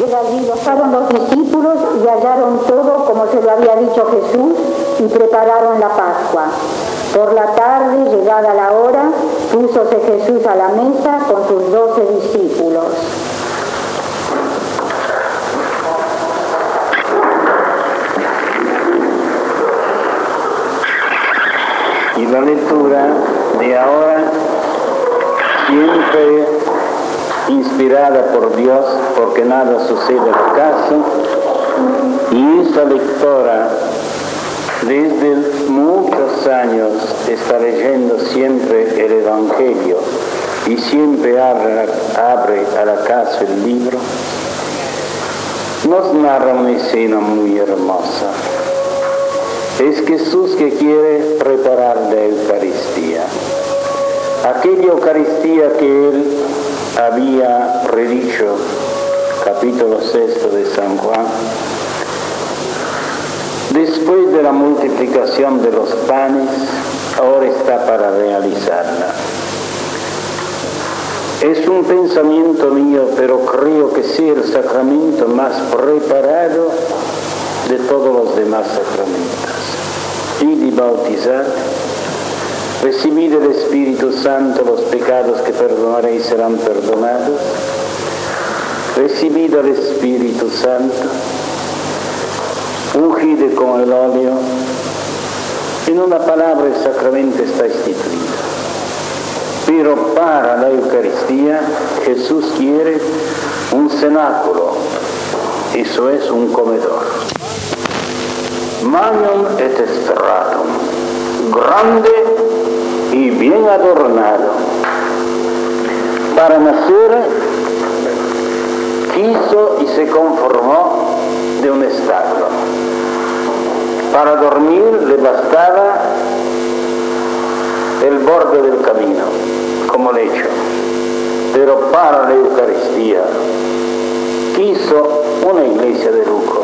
Allí bajaron los discípulos y hallaron todo como se lo había dicho Jesús y prepararon la Pascua. Por la tarde, llegada la hora, púsose Jesús a la mesa con sus 12 discípulos. Y la lectura de ahora, siempre inspirada por Dios, porque nada sucede al caso, y esta lectora desde muchos años está leyendo siempre el Evangelio y siempre abre al acaso el libro, nos narra una escena muy hermosa. Es Jesús que quiere preparar la Eucaristía. Aquella Eucaristía que él había predicho, capítulo 6 de San Juan, después de la multiplicación de los panes, ahora está para realizarla. Es un pensamiento mío, pero creo que sea el sacramento más preparado de todos los demás sacramentos. Id y bautizad, recibid el Espíritu Santo, los pecados que perdonaréis serán perdonados. Recibid el Espíritu Santo, ungid con el óleo. En una palabra el sacramento está instituido. Pero para la Eucaristía Jesús quiere un cenáculo, eso es un comedor. Magnum et stratum, grande y bien adornado. Para nacer quiso y se conformó de un establo. Para dormir le bastaba el borde del camino, como lecho. Pero para la Eucaristía quiso una iglesia de lujo.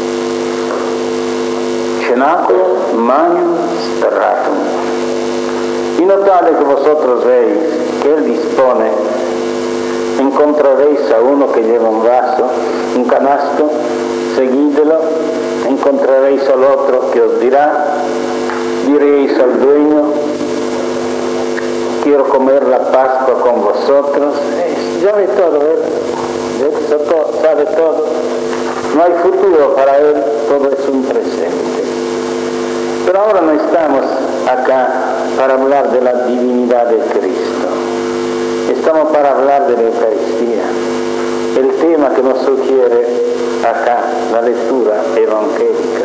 Cenáculo magnum stratum. Y notad que vosotros veis que él dispone, encontraréis a uno que lleva un vaso, un canasto, seguídelo, encontraréis al otro que os dirá, diréis al dueño, quiero comer la Pascua con vosotros. Ya ve todo, él sabe todo. No hay futuro para él, todo es un presente. Pero ahora no estamos acá para hablar de la divinidad de Cristo. Estamos para hablar de la Eucaristía. El tema que nos sugiere acá la lectura evangélica.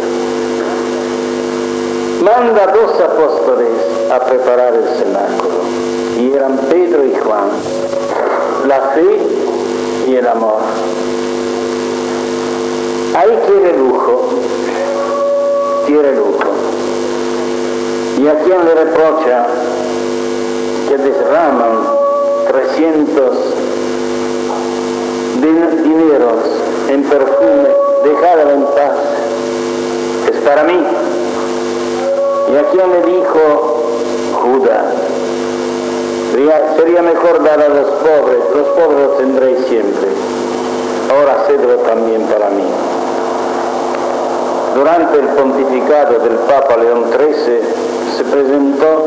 Manda 2 apóstoles a preparar el cenáculo. Y eran Pedro y Juan. La fe y el amor. Ahí quiere lujo. Y a quien le reprocha que derraman 300 dineros en perfume, dejadlo en paz, es para mí. Y a quien le dijo Judas, sería mejor dar a los pobres los tendréis siempre, ahora cedro también para mí. Durante el pontificado del Papa León XIII se presentó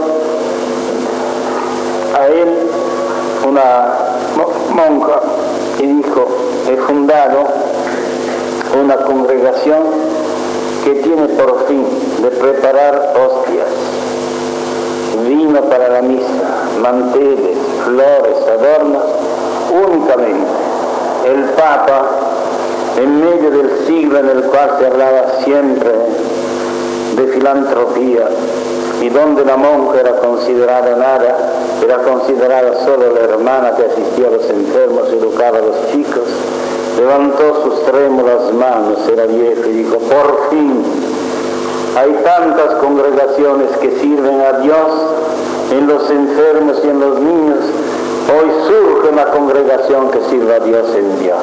a él una monja y dijo, he fundado una congregación que tiene por fin de preparar hostias, vino para la misa, manteles, flores, adornos, únicamente. El Papa, en medio del siglo en el cual se hablaba siempre de filantropía y donde la monja era considerada nada, era considerada solo la hermana que asistía a los enfermos y educaba a los chicos, levantó sus trémulas manos, era viejo, y dijo, por fin, hay tantas congregaciones que sirven a Dios en los enfermos y en los niños, hoy surge una congregación que sirva a Dios en Dios.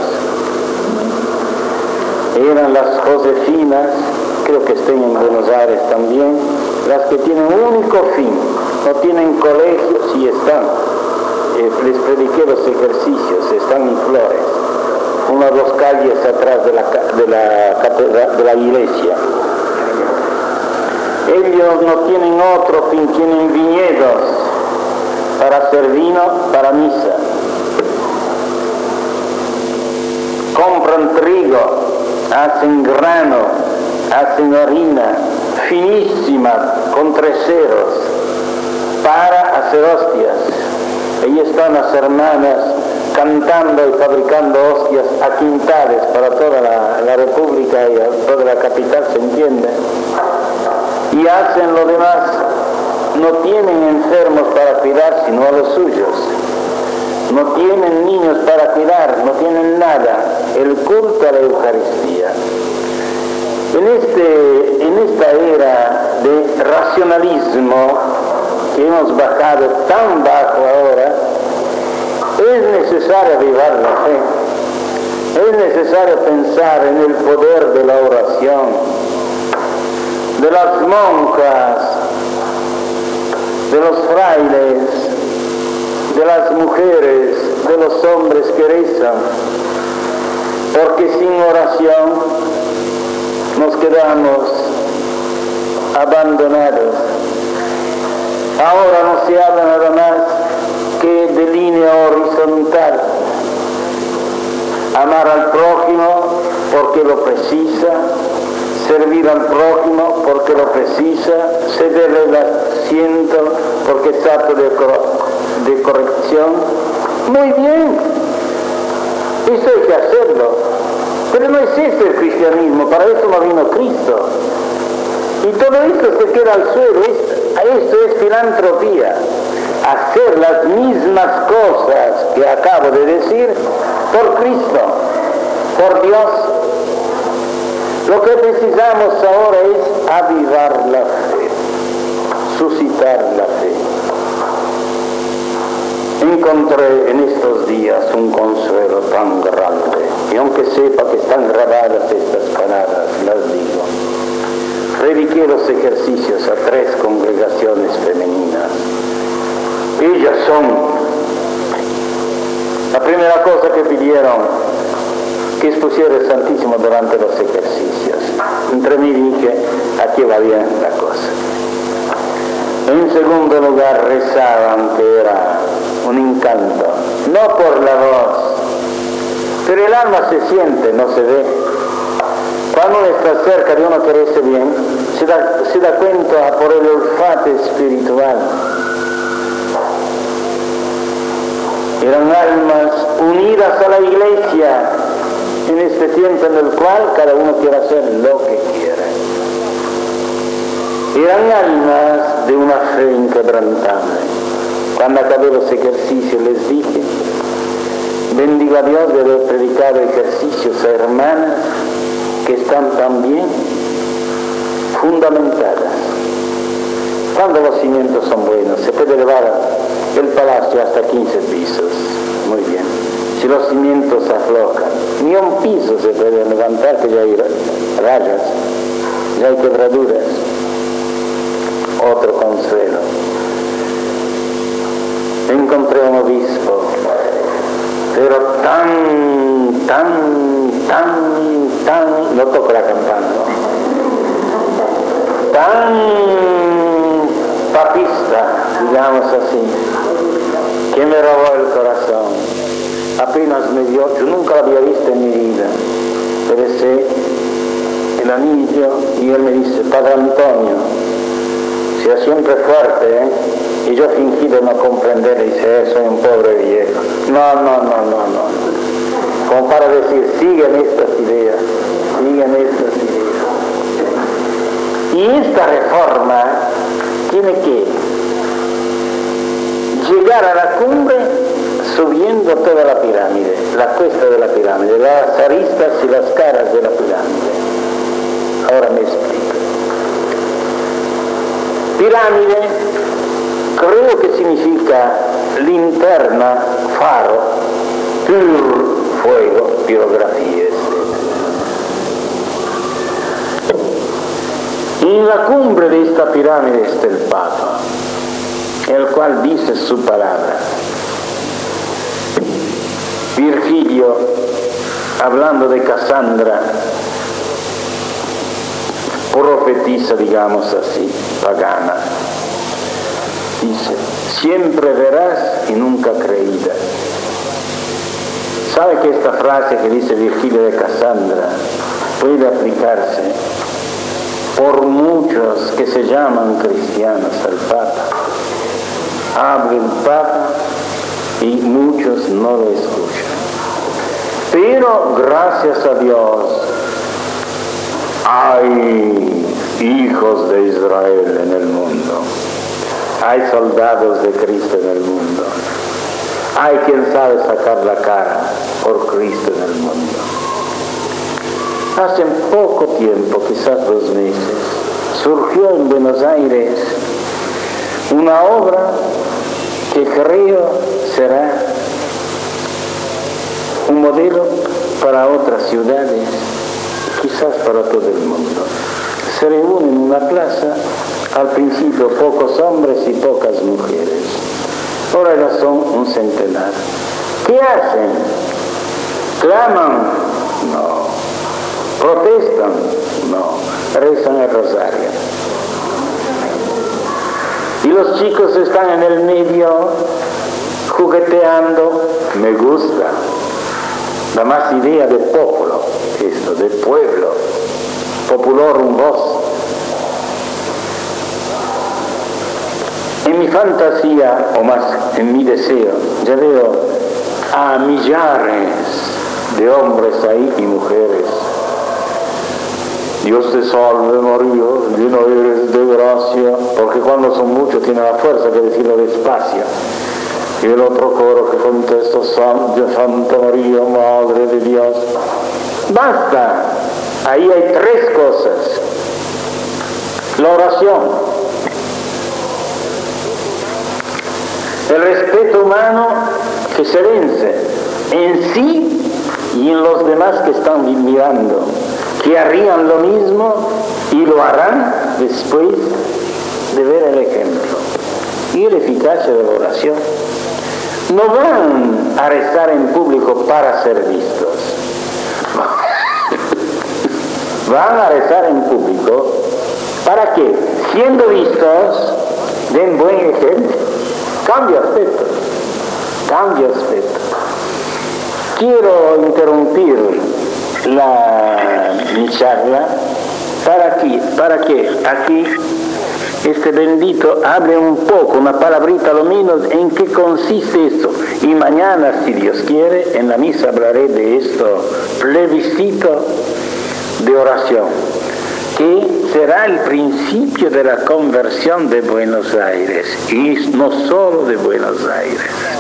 Eran las Josefinas, creo que estén en Buenos Aires también, las que tienen un único fin, no tienen colegios y están, les prediqué los ejercicios, están en Flores, una por las calles atrás de la iglesia. Ellos no tienen otro fin, tienen viñedos para hacer vino para misa. Compran trigo, hacen grano, hacen harina finísima con 3 ceros para hacer hostias. Ahí están las hermanas cantando y fabricando hostias a quintales para toda la República y a toda la capital, se entiende. Y hacen lo demás, no tienen enfermos para cuidar sino a los suyos, no tienen niños para cuidar, no tienen nada, el culto a la Eucaristía. En esta era de racionalismo que hemos bajado tan bajo ahora, es necesario avivar la fe, es necesario pensar en el poder de la oración, de las monjas, de los frailes, de las mujeres, de los hombres que rezan, porque sin oración nos quedamos abandonados. Ahora no se habla nada más que de línea horizontal, amar al prójimo porque lo precisa, servir al prójimo porque lo precisa, cederle el asiento porque es acto de corrección. Muy bien, eso hay que hacerlo, pero no es ese el cristianismo, para eso no vino Cristo. Y todo esto se queda al suelo, esto es filantropía, hacer las mismas cosas que acabo de decir por Cristo, por Dios. Lo que precisamos ahora es avivar la fe, suscitar la fe. Encontré en estos días un consuelo tan grande, y aunque sepa que están grabadas estas palabras, las digo. Dediqué los ejercicios a 3 congregaciones femeninas. Ellas son, la primera cosa que pidieron, que expusiera el Santísimo durante los ejercicios. Entre mí dije, aquí va bien la cosa. En segundo lugar, rezaban, que era un encanto, no por la voz, pero el alma se siente, no se ve. Cuando uno está cerca de uno que reza bien, se da cuenta por el olfato espiritual. Eran almas unidas a la iglesia en este tiempo en el cual cada uno quiere hacer lo que quiere. Eran almas de una fe inquebrantable. Cuando acabé los ejercicios les dije, bendigo a Dios de haber predicado ejercicios a hermanas que están también fundamentadas. Cuando los cimientos son buenos, se puede elevar el palacio hasta 15 pisos. Muy bien. Si los cimientos aflojan, ni un piso se puede levantar, que ya hay rayas, ya hay quebraduras. Otro consuelo. Encontré un obispo, pero no toco la campana, ¿no? Tan papista, digamos así, que me robó el corazón. Apenas me dio, yo nunca lo había visto en mi vida, le besé el anillo y él me dice, Padre Antonio, sea siempre fuerte, y yo fingí de no comprender, y dice, soy un pobre viejo. No, como para decir, siguen estas ideas. Y esta reforma tiene que llegar a la cumbre subiendo toda la pirámide, la cuesta de la pirámide, las aristas y las caras de la pirámide. Ahora me explico. Pirámide, creo que significa linterna, faro, fuego, pirografía, etc. Y en la cumbre de esta pirámide está el Papa, el cual dice su palabra. Virgilio hablando de Casandra, profetiza, digamos así, pagana. Dice, siempre verás y nunca creídas. ¿Sabe que esta frase que dice Virgilio de Casandra puede aplicarse por muchos que se llaman cristianos al Papa? Habla el Papa y muchos no lo escuchan. Pero gracias a Dios hay hijos de Israel en el mundo. Hay soldados de Cristo en el mundo. Hay quien sabe sacar la cara por Cristo en el mundo. Hace poco tiempo, quizás 2 meses, surgió en Buenos Aires una obra que creo será un modelo para otras ciudades, quizás para todo el mundo. Se reúnen en una plaza, al principio pocos hombres y pocas mujeres. Ahora ya son un centenar. ¿Qué hacen? ¿Claman? No. ¿Protestan? No. Rezan el rosario. Y los chicos están en el medio, jugueteando. Me gusta. Da más idea de popolo, esto, de pueblo. Populorum vos. En mi fantasía, o más en mi deseo, ya veo a millares de hombres ahí y mujeres. Dios te salve María, llena eres de gracia, porque cuando son muchos tiene la fuerza de decirlo despacio. Y el otro coro que contesta, Santa María, Madre de Dios. Basta, ahí hay 3 cosas. La oración, el respeto humano que se vence en sí y en los demás que están mirando, que harían lo mismo y lo harán después de ver el ejemplo. Y la eficacia de la oración. No van a rezar en público para ser vistos. Van a rezar en público para que, siendo vistos, den buen ejemplo. Cambia aspecto. Quiero interrumpir mi charla para que aquí este bendito hable un poco, una palabrita lo menos, en qué consiste esto. Y mañana, si Dios quiere, en la misa hablaré de esto, plebiscito de oración, que será el principio de la conversión de Buenos Aires, y no solo de Buenos Aires.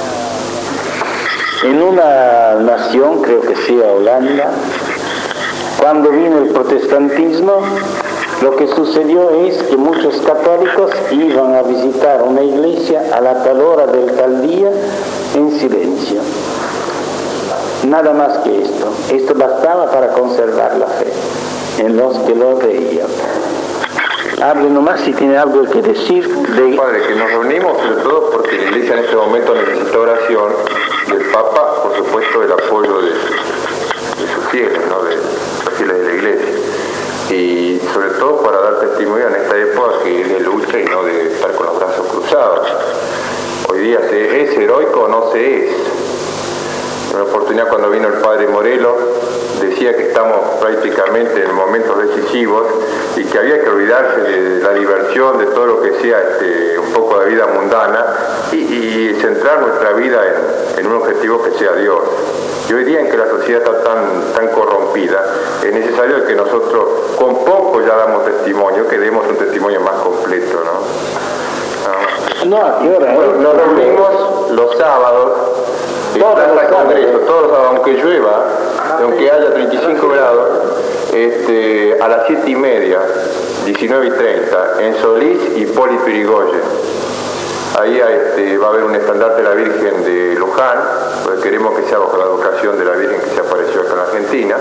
En una nación, creo que sea Holanda, cuando vino el protestantismo, lo que sucedió es que muchos católicos iban a visitar una iglesia a la tal hora del tal día en silencio. Nada más que esto. Esto bastaba para conservar la fe en los que lo veían. Hable nomás si tiene algo que decir. Padre, que nos reunimos sobre todo porque la iglesia en este momento necesita oración del Papa, por supuesto, el apoyo de sus fieles, ¿no? De los fieles de la iglesia. Y sobre todo para dar testimonio en esta época que es de lucha y no de estar con los brazos cruzados. Hoy día ¿se es heroico o no se es? En una oportunidad cuando vino el padre Morelo decía que estamos prácticamente en momentos decisivos y que había que olvidarse de la diversión, de todo lo que sea un poco de vida mundana y centrar nuestra vida en un objetivo que sea Dios. Y hoy día en que la sociedad está tan corrompida, es necesario que nosotros con poco ya damos testimonio, que demos un testimonio más completo, ¿no? No, ¿a qué hora? Bueno, nos reunimos los sábados, todos, aunque llueva, aunque haya 35 grados, a las 7:30, 19:30, en Solís y Hipólito Yrigoyen. Ahí va a haber un estandarte de la Virgen de Luján, porque queremos que sea bajo la advocación de la Virgen que se apareció acá en Argentina.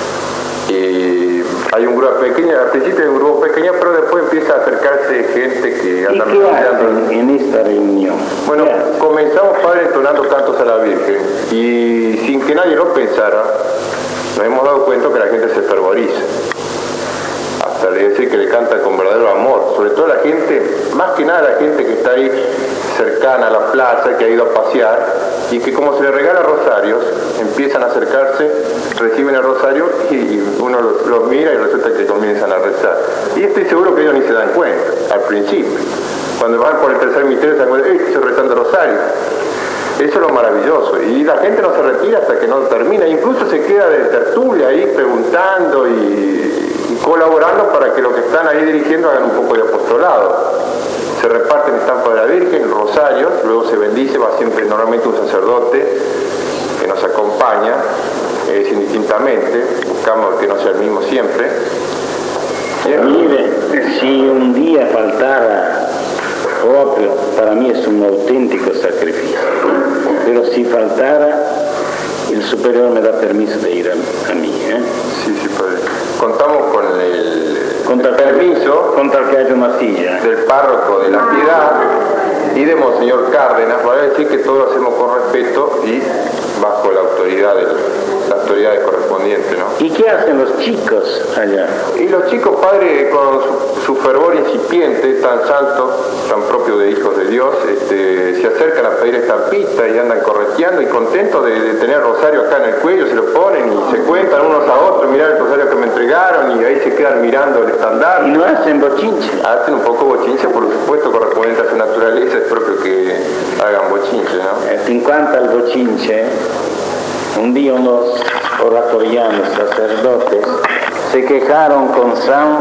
Y hay un grupo pequeño, al principio hay un grupo pequeño, pero después empieza a acercarse gente que anda mirando en esta reunión. Bueno, comenzamos, padre, entonando cantos a la Virgen, y sin que nadie lo pensara, nos hemos dado cuenta que la gente se fervoriza. Hasta le decir que le canta con verdadero amor, sobre todo la gente, más que nada la gente que está ahí cercana a la plaza, que ha ido a pasear, y que como se le regala rosarios, empiezan a acercarse, reciben el rosario y uno los mira y resulta que comienzan a rezar. Y estoy seguro que ellos ni se dan cuenta, al principio. Cuando van por el tercer misterio se dan cuenta, estoy rezando el rosario. Eso es lo maravilloso. Y la gente no se retira hasta que no termina, incluso se queda de tertulia ahí preguntando y colaborando para que los que están ahí dirigiendo hagan un poco de apostolado. Se reparten estampas de la Virgen, rosarios, luego se bendice, va siempre normalmente un sacerdote que nos acompaña, indistintamente, buscamos que no sea el mismo siempre. Mire, si un día faltara propio, para mí es un auténtico sacrificio, pero si faltara, el superior me da permiso de ir a mí. Sí, padre. Contamos con el permiso contra que haya una silla del párroco de la Piedad y de Monseñor Cárdenas, para decir que todo lo hacemos con respeto y bajo la autoridad de las autoridades correspondientes, ¿no? ¿Y qué hacen los chicos allá? Y los chicos, padre, con su fervor incipiente, tan santo, tan propio de hijos de Dios, se acercan a pedir estampita y andan correteando y contentos de tener rosario acá en el cuello, se lo ponen y se cuentan unos a otros, mirá el rosario que me entregaron, y ahí se quedan mirando el estandarte. ¿Y no hacen bochinche? Hacen un poco bochinche, por supuesto, correspondiente a su naturaleza, es propio que hagan bochinche, ¿no? En cuanto al bochinche, un día unos oratorianos sacerdotes se quejaron con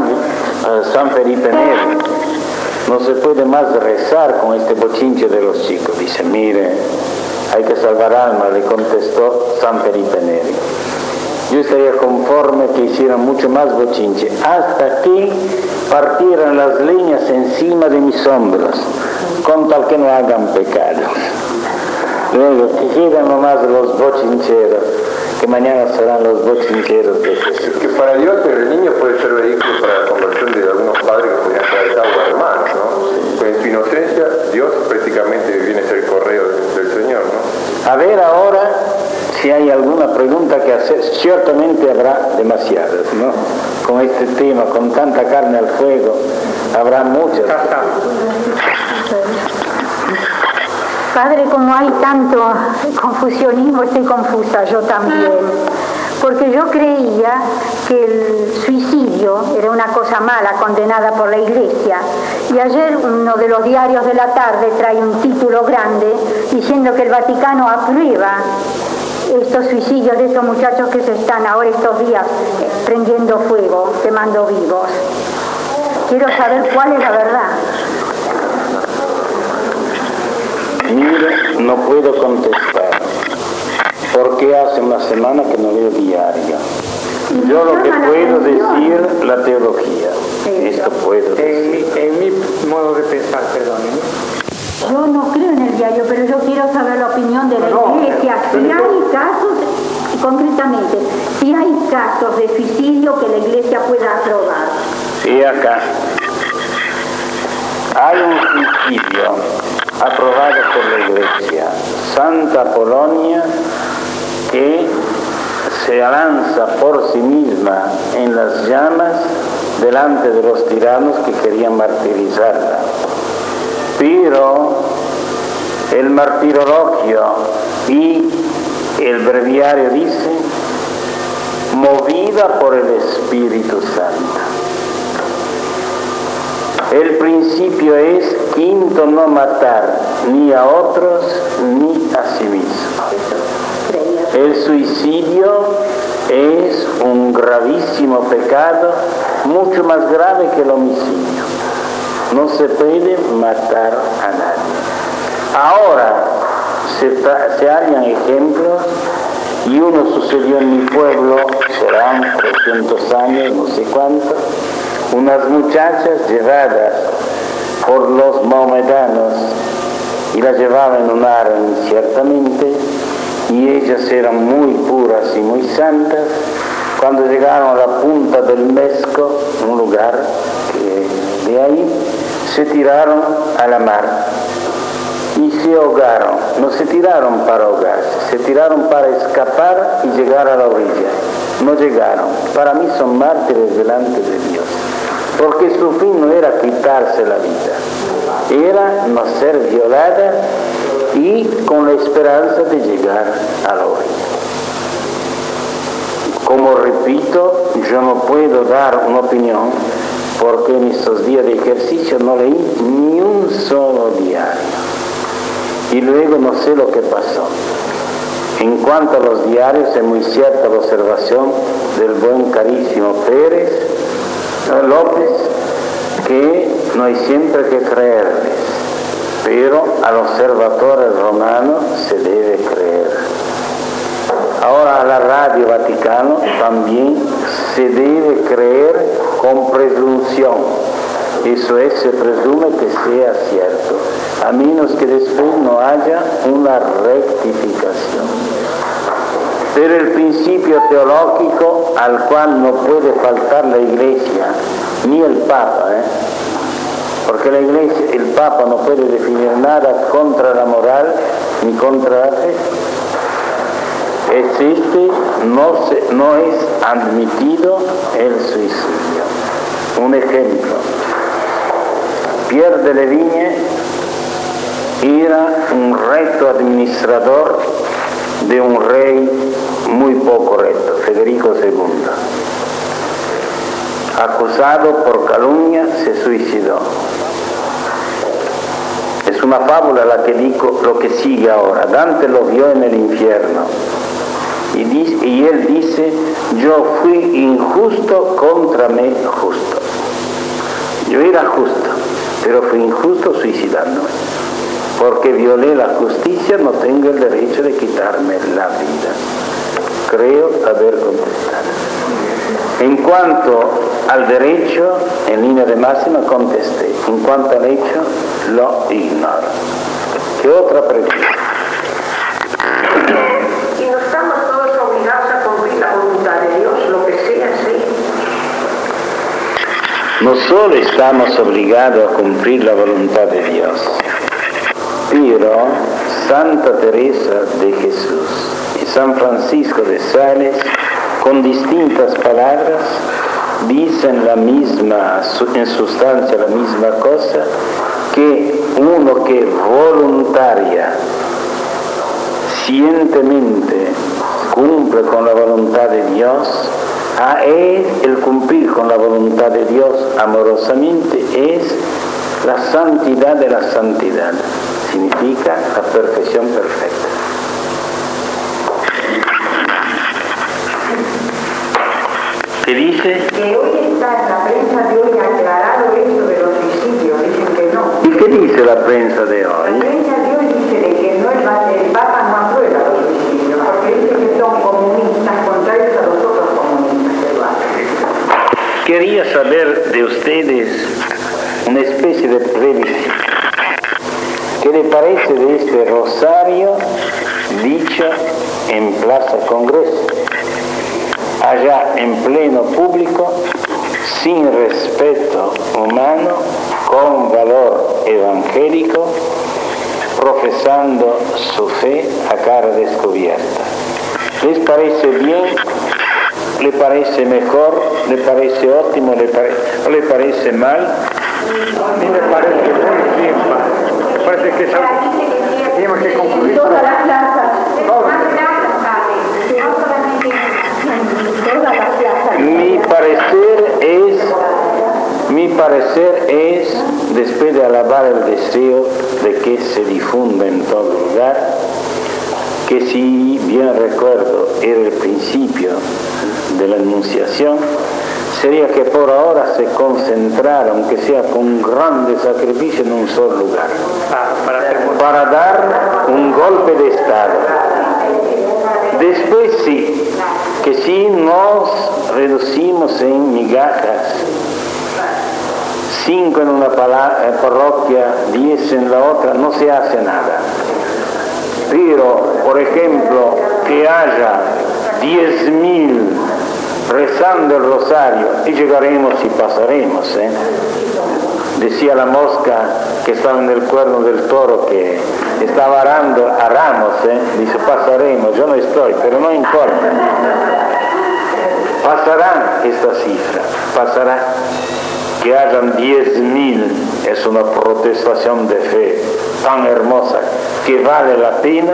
San Felipe Neri. No se puede más rezar con este bochinche de los chicos. Dice, mire, hay que salvar almas, le contestó San Felipe Neri. Yo estaría conforme que hicieran mucho más bochinche, hasta que partieran las leñas encima de mis hombros, con tal que no hagan pecado. Luego, que quedan nomás los bochincheros, que mañana serán los bochincheros de Jesús. Que para Dios el niño puede ser vehículo para la conversión de algunos padres que podrían ser agua hermanos, ¿no? Pues en su inocencia, Dios prácticamente viene a ser el correo del Señor, ¿no? A ver ahora si hay alguna pregunta que hacer. Ciertamente habrá demasiadas, ¿no? Con este tema, con tanta carne al fuego, habrá muchas. Padre, como hay tanto confusionismo, estoy confusa yo también, porque yo creía que el suicidio era una cosa mala, condenada por la Iglesia, y ayer uno de los diarios de la tarde trae un título grande diciendo que el Vaticano aprueba estos suicidios de estos muchachos que se están ahora estos días prendiendo fuego, quemando vivos. Quiero saber cuál es la verdad. Mire, no puedo contestar, porque hace una semana que no leo diario. Yo lo que puedo decir, la teología. Esto puedo decir. En mi modo de pensar, perdón. Yo no creo en el diario, pero yo quiero saber la opinión de la Iglesia. Si hay casos, concretamente, si hay casos de suicidio que la Iglesia pueda aprobar. Sí, acá. Hay un suicidio aprobado por la Iglesia, Santa Polonia, que se lanza por sí misma en las llamas delante de los tiranos que querían martirizarla. Pero el martirologio y el breviario dice, movida por el Espíritu Santo. El principio es, quinto, no matar ni a otros ni a sí mismo. El suicidio es un gravísimo pecado, mucho más grave que el homicidio. No se puede matar a nadie. Ahora se hallan ejemplos, y uno sucedió en mi pueblo, serán 300 años, no sé cuánto, unas muchachas llevadas por los maometanos, y las llevaban en un arma ciertamente, y ellas eran muy puras y muy santas. Cuando llegaron a la punta del Mesco, un lugar que de ahí, se tiraron a la mar y se ahogaron. No se tiraron para ahogarse, se tiraron para escapar y llegar a la orilla. no llegaron. Para mí son mártires delante de Dios, porque su fin no era quitarse la vida, era no ser violada y con la esperanza de llegar a la orilla. Como repito, yo no puedo dar una opinión porque en estos días de ejercicio no leí ni un solo diario y luego no sé lo que pasó. En cuanto a los diarios, es muy cierta la observación del buen carísimo López, que no hay siempre que creerles, pero al observador romano se debe creer. Ahora a la Radio Vaticano también se debe creer con presunción. Eso es, se presume que sea cierto, a menos que después no haya una rectificación. Pero el principio teológico al cual no puede faltar la Iglesia, ni el Papa, porque la Iglesia, el Papa no puede definir nada contra la moral ni contra la fe. Existe, no es admitido el suicidio. Un ejemplo, Pierre de Levigne era un recto administrador de un rey muy poco recto, Federico II. Acusado por calumnia, se suicidó. Es una fábula la que digo lo que sigue ahora. Dante lo vio en el infierno. Y él dice, yo fui injusto contra mí justo. Yo era justo, pero fui injusto suicidándome. Porque violé la justicia, no tengo el derecho de quitarme la vida. Creo haber contestado. En cuanto al derecho, en línea de máxima contesté. En cuanto al hecho, lo ignoro. ¿Qué otra pregunta? ¿Y no estamos todos obligados a cumplir la voluntad de Dios, lo que sea, sí? No solo estamos obligados a cumplir la voluntad de Dios, pero Santa Teresa de Jesús y San Francisco de Sales, con distintas palabras, dicen la misma, en sustancia la misma cosa, que uno que voluntaria, cientemente cumple con la voluntad de Dios, el cumplir con la voluntad de Dios amorosamente es la santidad de la santidad, significa la perfección perfecta. ¿Qué dice? Que hoy está en la prensa de hoy aclarado eso de los suicidios, dicen que no. ¿Y qué dice la prensa de hoy? La prensa de hoy dice de que no el Papa no aprueba los suicidios, porque dice que son comunistas, contrarios a los otros comunistas que lo hacen. Quería saber de ustedes una especie de previsión. ¿Qué le parece de este rosario dicho en Plaza Congreso? Allá en pleno público, sin respeto humano, con valor evangélico, profesando su fe a cara descubierta. ¿Les parece bien? ¿Le parece mejor? ¿Le parece óptimo? ¿O le parece mal? A mí me parece muy bien, padre. Me parece que tenemos que concluir. Todas las plazas. Mi parecer es, después de alabar el deseo de que se difunda en todo lugar, que si bien recuerdo era el principio de la Anunciación, sería que por ahora se concentrara, aunque sea con grande sacrificio, en un solo lugar, para dar un golpe de Estado. Después sí, que si nos reducimos en migajas, 5 en una parroquia, 10 en la otra, no se hace nada. Pero, por ejemplo, que haya 10.000 rezando el rosario, y llegaremos y pasaremos. Decía la mosca que estaba en el cuerno del toro, que estaba arando a ramos, dice pasaremos, yo no estoy, pero no importa. Pasará esta cifra, pasará. Que hayan 10.000 es una protestación de fe tan hermosa que vale la pena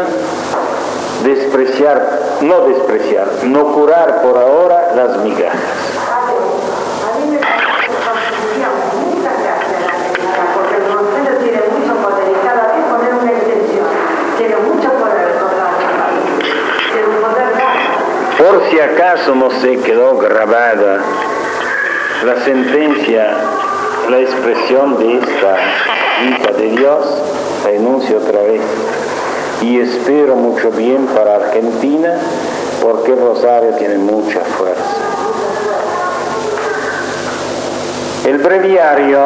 no curar por ahora las migajas. A mí me parece que constitución, muchas gracias, porque el Rosario tiene mucho poder y cada vez poner una extensión, tiene mucho poder tiene un poder grande. Por si acaso no se quedó grabada la sentencia, la expresión de esta hija de Dios, la enuncio otra vez. Y espero mucho bien para Argentina, porque el Rosario tiene mucha fuerza. El breviario,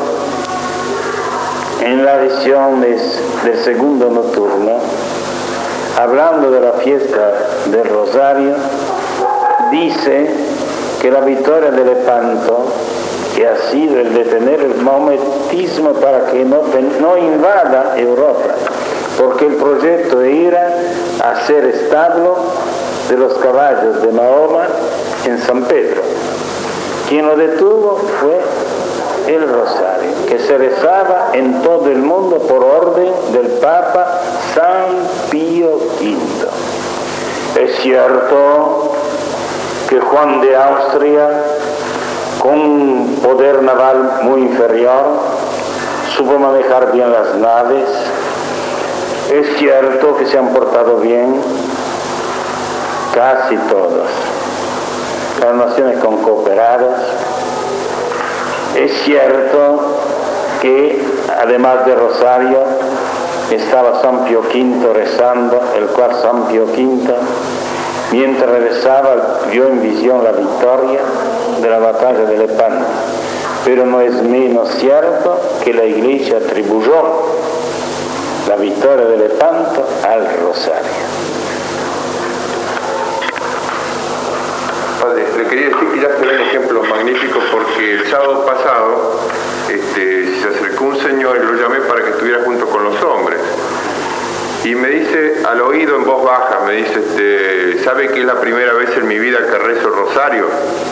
en la edición del segundo nocturno, hablando de la fiesta del Rosario, dice que la victoria de Lepanto, que ha sido el detener el maometismo para que no invada Europa, porque el proyecto era hacer establo de los caballos de Mahoma en San Pedro. Quien lo detuvo fue el Rosario, que se rezaba en todo el mundo por orden del Papa San Pío V. Es cierto que Juan de Austria, con un poder naval muy inferior, supo manejar bien las naves. Es cierto que se han portado bien casi todas las naciones con cooperadas. Es cierto que además de Rosario estaba San Pío V rezando, el cual San Pío V, mientras rezaba, vio en visión la victoria de la batalla de Lepanto. Pero no es menos cierto que la Iglesia atribuyó la victoria de Lepanto al Rosario. Padre, le quería decir que ya se ven ejemplos magníficos, porque el sábado pasado se acercó un señor y lo llamé para que estuviera junto con los hombres. Y me dice, al oído en voz baja, me dice, ¿sabe que es la primera vez en mi vida que rezo el rosario?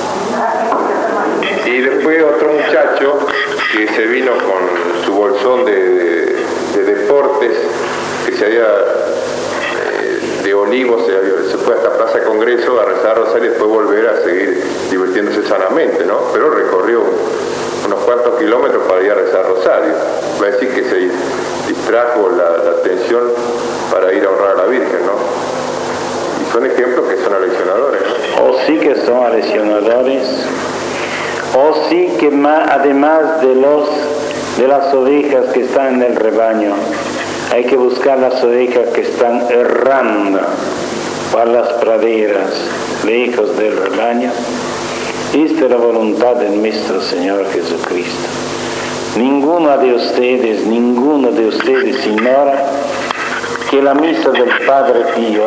Y después otro muchacho que se vino con su bolsón de deportes, que se había de Olivos, se fue hasta Plaza Congreso a rezar rosario y después volver a seguir divirtiéndose sanamente, ¿no? Pero recorrió unos cuantos kilómetros para ir a rezar rosario. Va a decir que se distrajo la atención para ir a honrar a la Virgen, ¿no? Y son ejemplos que son aleccionadores, ¿no? O sí que son aleccionadores, o sí que además de las ovejas que están en el rebaño, hay que buscar las ovejas que están errando por las praderas, lejos del rebaño. Esta es la voluntad de nuestro Señor Jesucristo. Ninguno de ustedes ignora que la misa del Padre Pío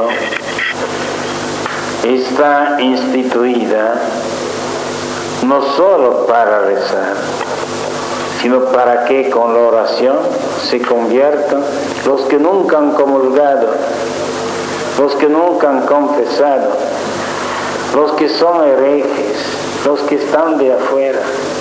está instituida no solo para rezar, sino para que con la oración se conviertan los que nunca han comulgado, los que nunca han confesado, los que son herejes, los que están de afuera.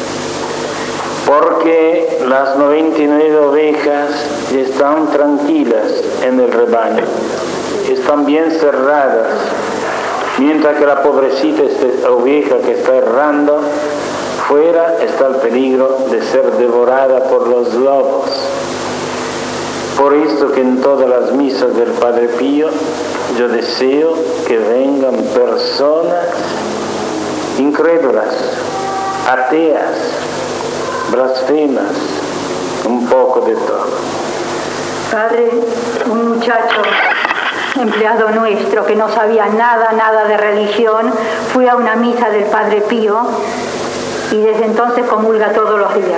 Porque las 99 ovejas están tranquilas en el rebaño, están bien cerradas, mientras que la pobrecita oveja que está errando fuera está el peligro de ser devorada por los lobos. Por esto que en todas las misas del Padre Pío yo deseo que vengan personas incrédulas, ateas, blasfemas, un poco de todo. Padre, un muchacho empleado nuestro que no sabía nada de religión, fue a una misa del Padre Pío y desde entonces comulga todos los días.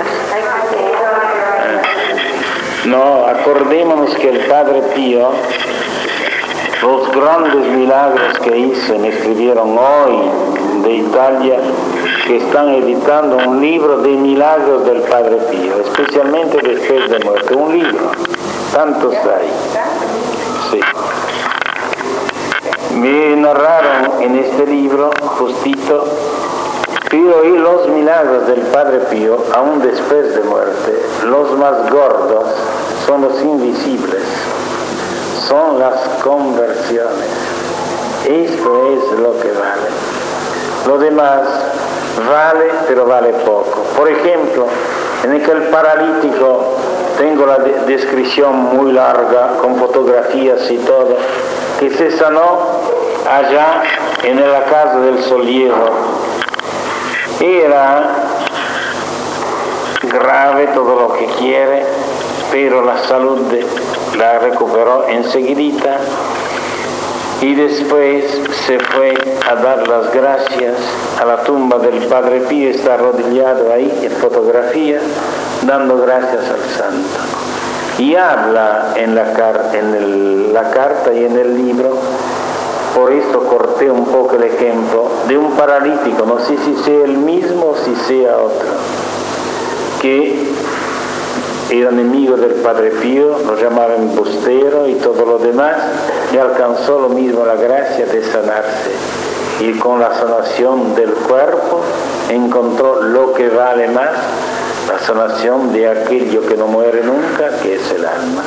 No, acordémonos que el Padre Pío, los grandes milagros que hizo, me escribieron hoy de Italia, que están editando un libro de milagros del Padre Pío, especialmente después de muerte, un libro, tantos hay. Sí. Me narraron en este libro, justito, Pío y los milagros del Padre Pío, aún después de muerte. Los más gordos son los invisibles, son las conversiones. Esto es lo que vale. Lo demás vale, pero vale poco. Por ejemplo, en aquel paralítico tengo la descripción muy larga, con fotografías y todo, que se sanó allá en la casa del Soliego. Era grave todo lo que quiere, pero la salud la recuperó enseguidita y después se fue a dar las gracias a la tumba del Padre Pío, está arrodillado ahí en fotografía, dando gracias al santo. Y habla en la carta y en el libro, por esto corté un poco el ejemplo, de un paralítico, no sé si sea el mismo o si sea otro, que era enemigo del Padre Pío, lo llamaban embustero y todo lo demás, y alcanzó lo mismo la gracia de sanarse. Y con la sanación del cuerpo encontró lo que vale más, la sanación de aquello que no muere nunca, que es el alma.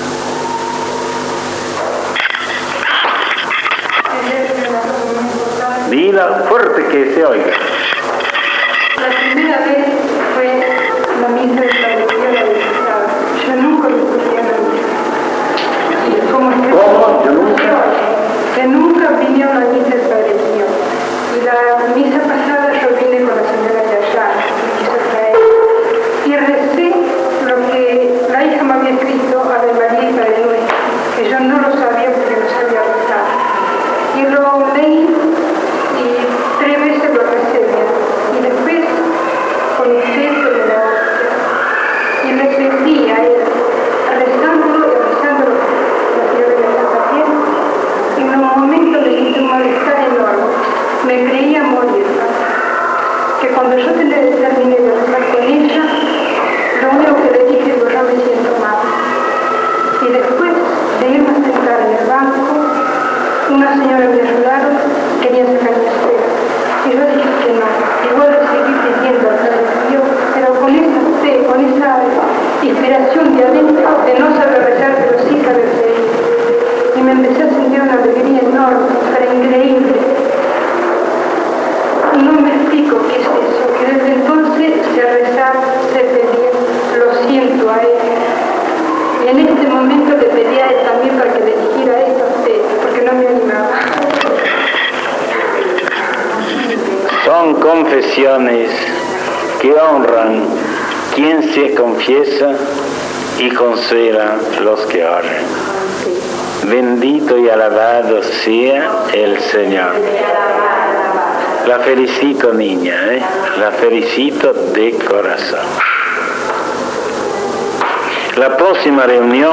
Dila fuerte que se oiga. La primera vez fue la misa del Padre Pío, la visitaba. Yo nunca lo escuché la misa. ¿Cómo? Yo nunca. Que nunca vine a una misa del Padre Pío. Y la misa pasada yo vine con la señora de allá, me quiso traer. Y recé lo que la hija me había escrito, Ave María y Padre Nuestro, que yo no lo sabía porque no sabía rezar. Y lo leí y 3 veces lo recé bien. Y después con el gesto de la hostia. Y me sentía rezándolo y rezándolo, la señora de la también. Y en un momento me sentí un malestar enorme. Me creía morir. Que cuando yo terminé de rezar con ella, lo único que le dije es que yo me siento mal. Y después de irme a sentar en el banco, una señora me ayudaron, quería sacar mi esfera. Y yo dije que no. Igual lo seguí pidiendo al Padre Pío, pero con esa fe, con esa inspiración de adentro, de no saber rezar, pero sí saber pedir. Y me empecé a sentir una alegría enorme, pero increíble. No me explico qué es eso, que desde entonces sé rezar, sé pedir, lo siento a él. Y en este momento le pedí a él también para que le dijera esto a usted, porque no me animaba. Son confesiones que honran quien se confiesa y consuelan los que oran. Bendito y alabado sea el Señor. La felicito, niña, la felicito de corazón. La próxima reunión.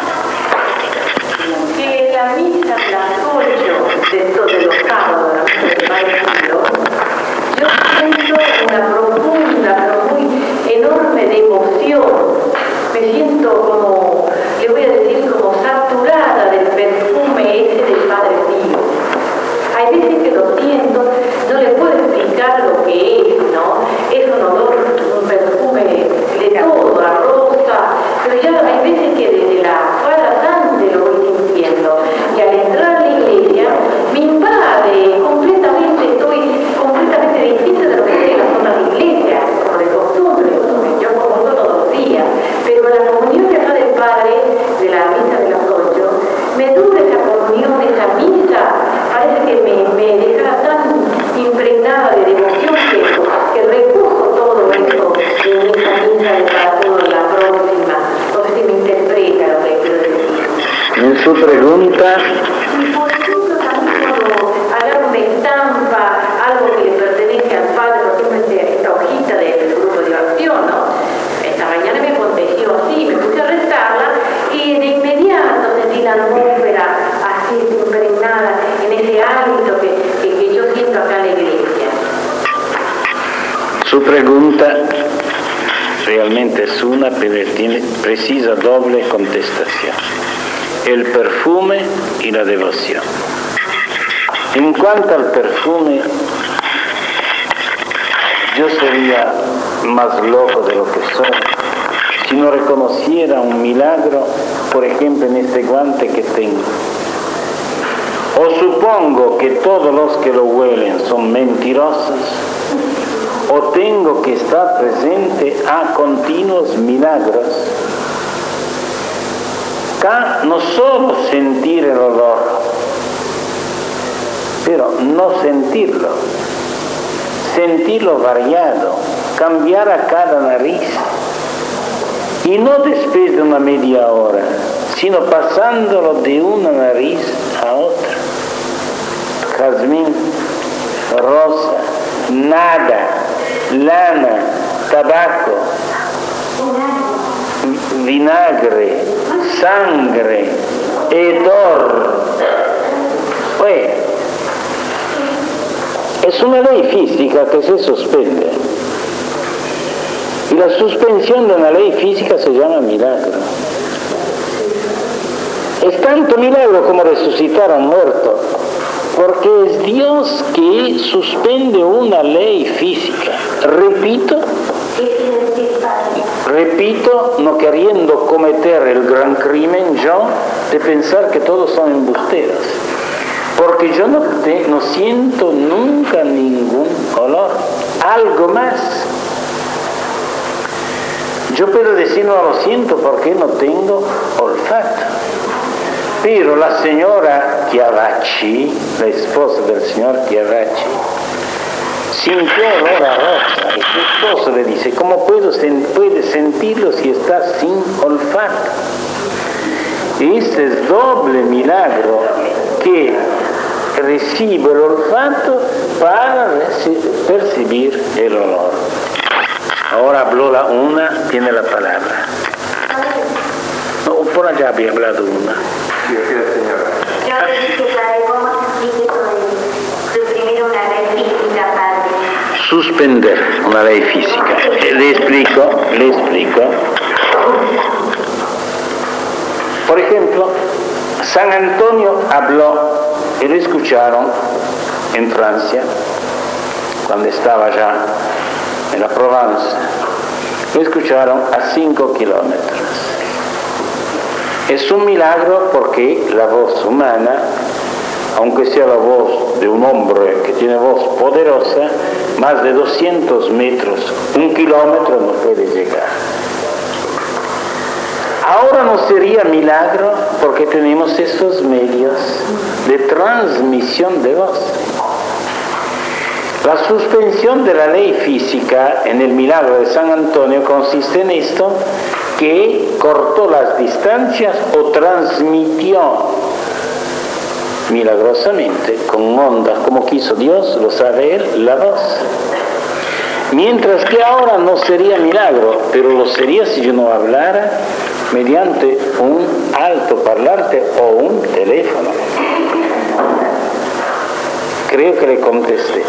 Que la misa a las 8 de los sábados, del Padre Pío, yo siento una profunda, pero muy enorme devoción. Me siento como, le voy a decir, como saturada del perfume ese del Padre Pío. Hay veces que lo siento, no le puedo explicar lo que es, ¿no? Es un olor, un perfume de todo, a rosa, pero ya hay veces que desde la falda grande lo voy sintiendo. Y al entrar a la iglesia me invade completamente, estoy completamente distinta de lo que estoy en las otras iglesias, como de costumbre, yo como todos los días. Pero en la comunión que acá del Padre, de la misa de las 8, me dura esa comunión, esa misa, parece que me deja tan impregnada de devoción que recojo todo eso en esa misa de para toda la próxima. No sé si me interpreta lo que quiero decir. En su pregunta. Y por ejemplo también cuando agarro una estampa, algo que le pertenece al Padre, por ejemplo esta hojita del grupo de oración, ¿no? Esta mañana me aconteció así, me puse a rezarla y de inmediato sentí la atmósfera así impregnada en ese hábito que yo siento acá en la iglesia. Su pregunta realmente es una, pero tiene precisa doble contestación. El perfume y la devoción. En cuanto al perfume, yo sería más loco de lo que soy si no reconociera un milagro, por ejemplo, en este guante que tengo. O supongo que todos los que lo huelen son mentirosos, o tengo que estar presente a continuos milagros. Acá no solo sentir el olor, pero no sentirlo variado, cambiar a cada nariz, y no después de una media hora, sino pasándolo de una nariz a otra. Jazmín, rosa, nada, lana, tabaco, vinagre, sangre, hedor. Oye, es una ley física que se suspende. Y la suspensión de una ley física se llama milagro. Es tanto milagro como resucitar a un muerto, porque es Dios que suspende una ley física. Repito, no queriendo cometer el gran crimen yo de pensar que todos son embusteros, porque yo no siento nunca ningún olor. Algo más. Yo puedo decir no lo siento porque no tengo olfato. Pero la señora Chiavaci, la esposa del señor Chiavaci, sintió olor a rosa y su esposo le dice, ¿cómo puedes sentirlo si estás sin olfato? Y este es doble milagro que recibe el olfato para percibir el olor. Ahora habló la una, tiene la palabra. No, por allá había hablado una. Sí, aquí la señora. Yo dije que suprimir una ley física, padre. Suspender una ley física. Le explico. Por ejemplo, San Antonio habló, y lo escucharon en Francia, cuando estaba ya en la Provence, lo escucharon a 5 kilómetros. Es un milagro porque la voz humana, aunque sea la voz de un hombre que tiene voz poderosa, más de 200 metros, 1 kilómetro no puede llegar. Ahora no sería milagro porque tenemos estos medios de transmisión de voz. La suspensión de la ley física en el milagro de San Antonio consiste en esto, que cortó las distancias o transmitió milagrosamente con ondas, como quiso Dios, lo sabe él, la voz. Mientras que ahora no sería milagro, pero lo sería si yo no hablara mediante un altoparlante o un teléfono. Creo que le contesté.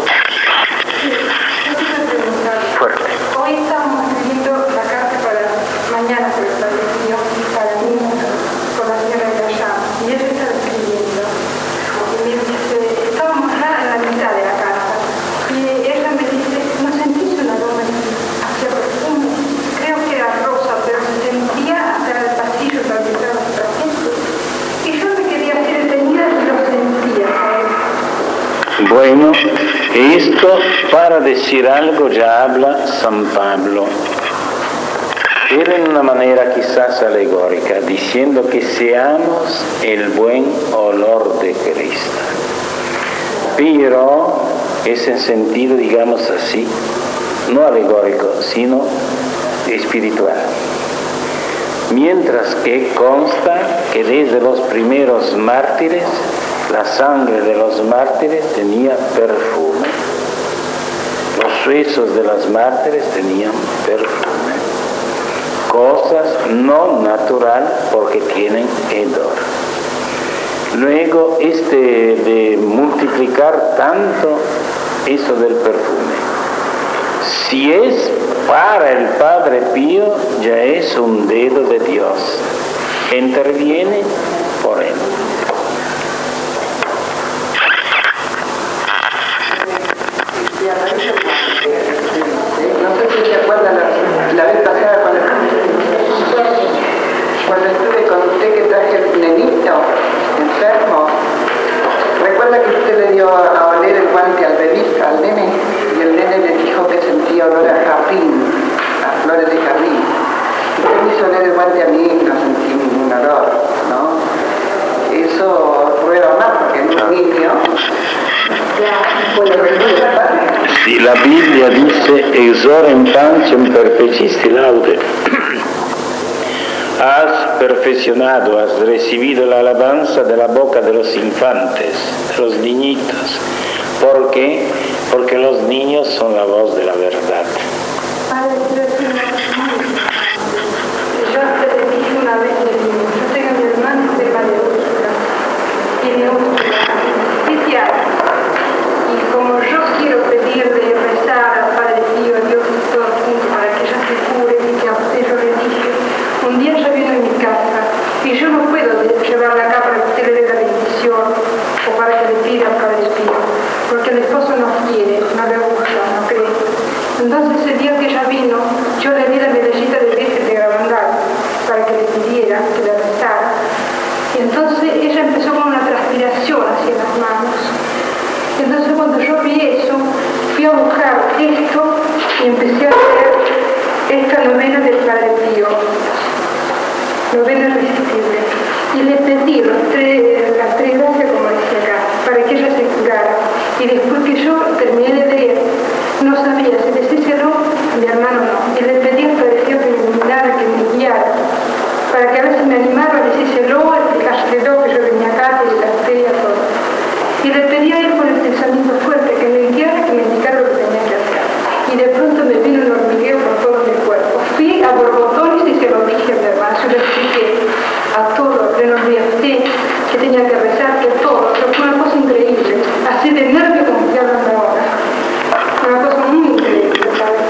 Fuerte. Hoy estamos escribiendo la carta para mañana, pero está definido para mí, con la señora de allá. Y ella está escribiendo. Y me dice, estábamos ya en la mitad de la carta. Y ella me dice, ¿no sentís un aroma hacia perfume? Creo que era rosa, pero se sentía hacia el pasillo para entrar a los pacientes. Y yo me quería hacer detenida y lo sentía, ¿sabes? Bueno, esto para decir algo ya habla San Pablo, pero en una manera quizás alegórica, diciendo que seamos el buen olor de Cristo. Pero es en sentido, digamos así, no alegórico, sino espiritual. Mientras que consta que desde los primeros mártires, la sangre de los mártires tenía perfume. Los huesos de los mártires tenían perfume. Cosas no natural porque tienen hedor. Luego, de multiplicar tanto eso del perfume. Si es para el Padre Pío, ya es un dedo de Dios. Interviene por él. Biblia dice, exorem pancem perfecisti laude. Has perfeccionado, has recibido la alabanza de la boca de los infantes, de los niñitos. ¿Por qué? Porque los niños son la voz de la verdad. Padre, quiero decir yo te dije una vez de mí, yo tengo a mi hermano de Paleústra, tiene justicia, y como yo quiero pedirle y rezar al Padre Pío, a Dios y todo el mundo, para que ella se cure, y que a usted yo le dije, un día ella vino en mi casa, y yo no puedo llevarla acá para que usted le dé la bendición, o para que le pida al Padre Pío, porque el esposo no quiere, no le gusta, no cree. Entonces el día que ella vino, yo le di la medallita de Virgen de Garabandal para que le pidiera, que le rezara. Y entonces ella empezó con una transpiración hacia las manos. Entonces cuando yo vi eso, fui a buscar esto y empecé a leer esta novena del Padre Pío, novena irresistible. Y le pedí las tres gracias, como dice acá, para que ella se curara. Y después que yo terminé de leer, no sabía si decírselo a mi hermano no. Y le pedí al Padre Pío que me iluminara, que me guiara, para que a ver si me animara a decírselo, a explicárselo, que yo venía acá, que la estrella, todo. Y le pedí a él con el pensamiento fuerte, que me guiara, que me indicara lo que tenía que hacer. Y de pronto me vino un hormigueo por todo mi cuerpo. Fui a borbotones y se lo dije a mi hermano, se lo expliqué a todos, le olvidé que tenía que rezar, que todo, pero fue una cosa increíble, así de nervio como estoy hablando ahora. Una cosa muy increíble, ¿sabes?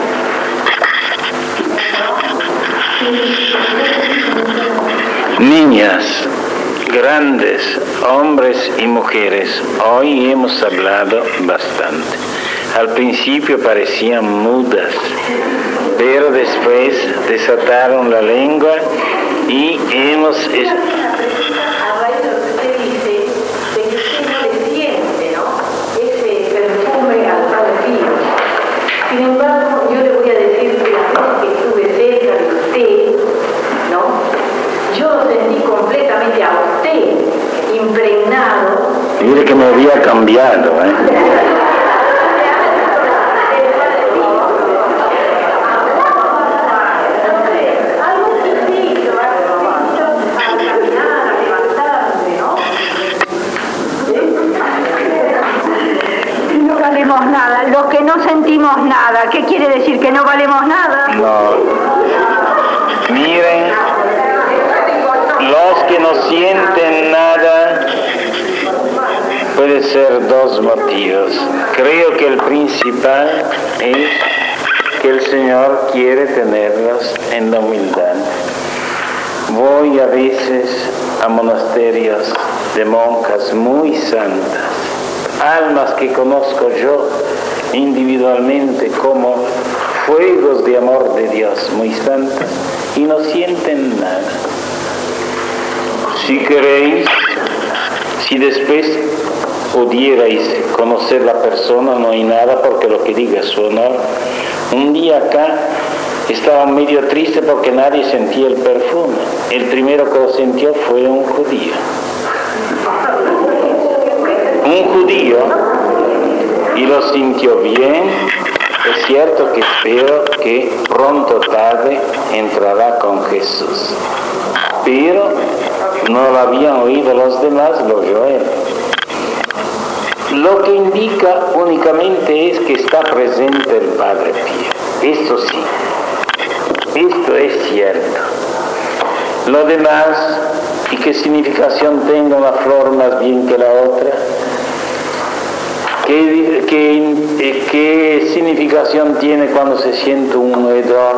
Niñas, grandes, hombres y mujeres, hoy hemos hablado bastante. Al principio parecían mudas, pero después desataron la lengua y hemos... A raíz de lo que usted dice, de que usted no le siente, ¿no?, ese perfume al Padre Pío. Sin embargo, yo le voy a decir que la vez que estuve cerca de usted, ¿no?, yo lo sentí completamente a usted, impregnado. Mire que me había cambiado, No valemos nada, los que no sentimos nada. ¿Qué quiere decir? ¿Que no valemos nada? No. Miren, los que no sienten nada, puede ser dos motivos. Creo que el principal es que el Señor quiere tenerlos en la humildad. Voy a veces a monasterios de monjas muy santas, almas que conozco yo individualmente como fuegos de amor de Dios muy santas, y no sienten nada. Si queréis, si después pudierais conocer la persona, no hay nada, porque lo que diga es su honor. Un día acá estaba medio triste porque nadie sentía el perfume. El primero que lo sintió fue un judío. Y lo sintió bien. Es cierto que espero que pronto o tarde entrará con Jesús. Pero no lo habían oído los demás, lo oyó él. Lo que indica únicamente es que está presente el Padre Pío. Esto sí, esto es cierto. Lo demás, y qué significación tenga una flor más bien que la otra, ¿Qué significación tiene cuando se siente un hedor?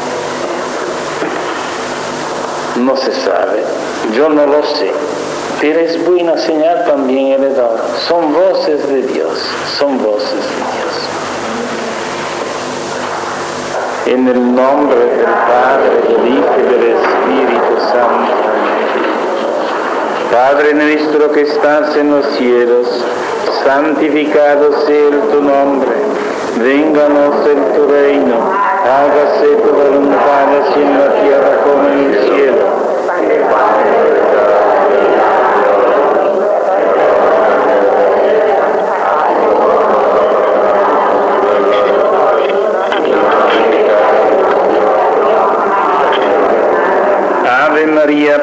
No se sabe, yo no lo sé, pero es buena señal también el hedor. Son voces de Dios, son voces de Dios. En el nombre del Padre, del Hijo y del Espíritu Santo. Padre nuestro que estás en los cielos, santificado sea tu nombre, vénganos tu reino, hágase tu voluntad así en la tierra como en el cielo. María,